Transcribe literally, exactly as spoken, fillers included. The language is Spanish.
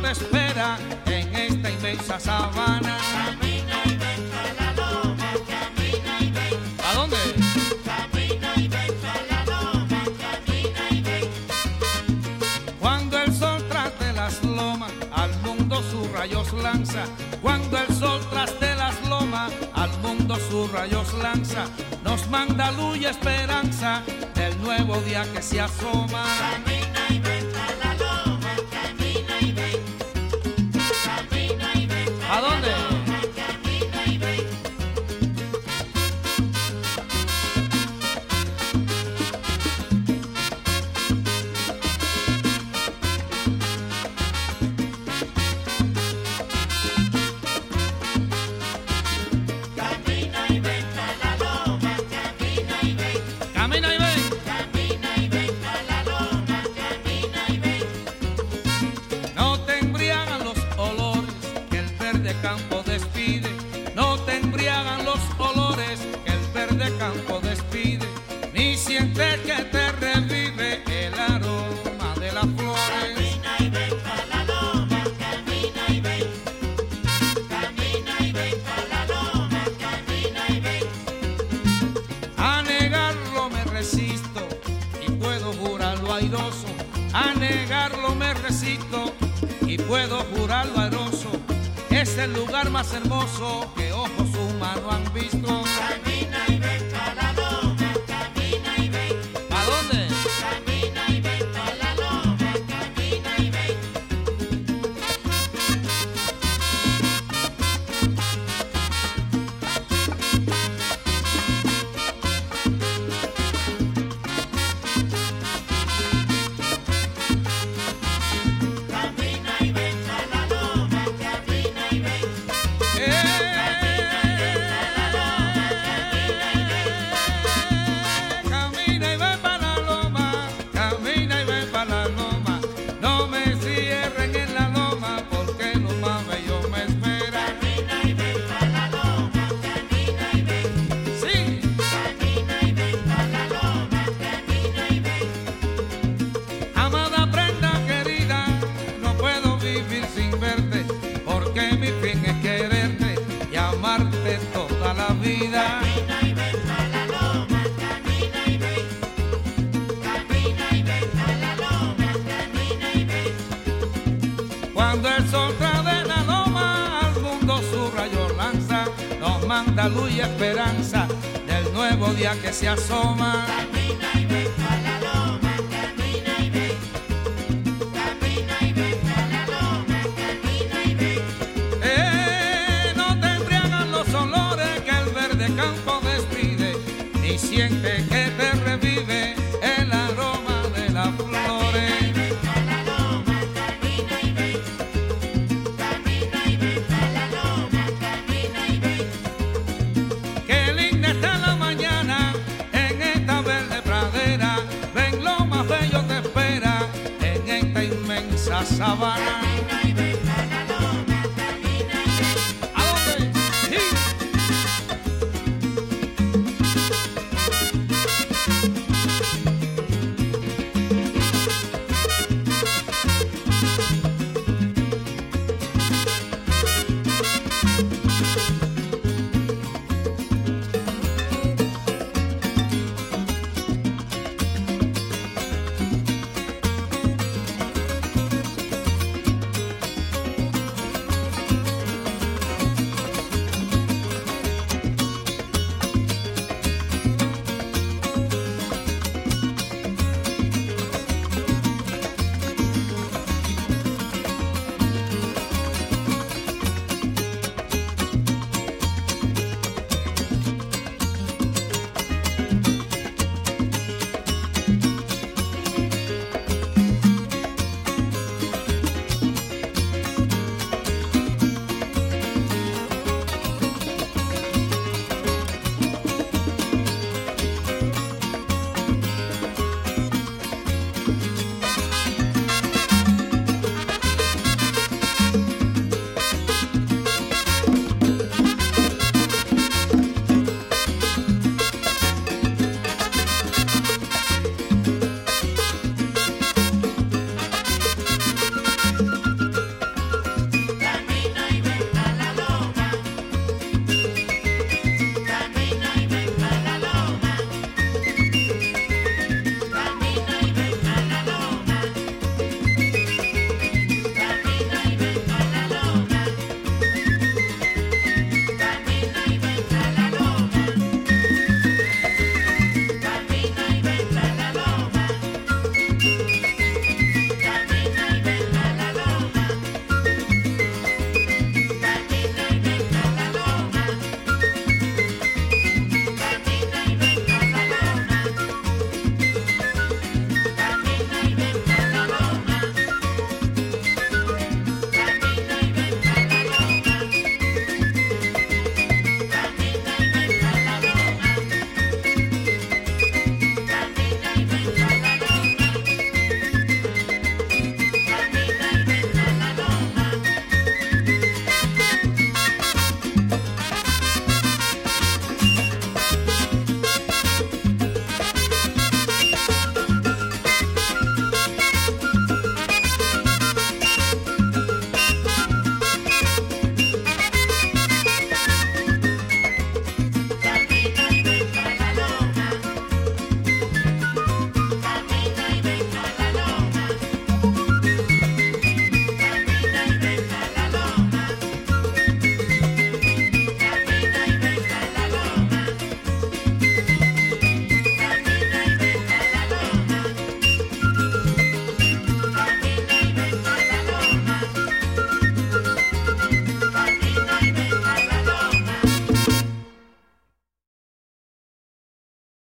te espera en esta inmensa sabana. Camina y ven a la loma, camina y ven. ¿A dónde? Camina y ven a la loma, camina y ven. Cuando el sol tras de las lomas al mundo sus rayos lanza, cuando el sol tras de las lomas al mundo sus rayos lanza, nos manda luz y esperanza del nuevo día que se asoma. Camina y ven a la loma, camina y ven. Camina y ven a ¿A dónde? la loma, camina y ven. Camina y ven a la loma, camina y ven. Camina y ven. Camina y ven a la loma, camina y ven. No te embriagan los olores que el verde campo despide, no te embriagan los olores que el verde campo despide, ni sientes que te revive el aroma de las flores. Camina y ven a la loma, camina y ven. Camina y ven a la loma, camina y ven. A negarlo me resisto y puedo jurarlo airoso, a negarlo me resisto y puedo jurarlo airoso, es el lugar más hermoso que ojos humanos han visto. Camina y ven a la loma, camina y ven. ¿A dónde? Camina y ven a la loma, camina y ven. Camina y ven a la loma, camina y ven. Eh, Camina y ven para la loma, camina y ven para la loma, no me cierren en la loma porque lo más bello me espera. Camina y ven a la loma, camina y ven. Sí. Camina y ven a la loma, camina y ven. Amada prenda querida, no puedo vivir sin verte, porque mi fin es quererte y amarte toda la vida. Camina y ven a la loma, camina y ven. Camina y ven a la loma, camina y ven. Cuando el sol trae de la loma al mundo su rayo lanza, nos manda luz y esperanza del nuevo día que se asoma. Camina y ven a la loma, camina y ven. Camina y ven a la loma, camina y ven. Eh, no te embriagan los olores que el verde campo despide, ni siente que te revive el aroma de las flores. Camina y ven a la loma, camina y ven. Camina y ven a la loma, camina y ven. Qué linda está la mañana en esta verde pradera, ven lo más bello te espera en esta inmensa sabana. Camina y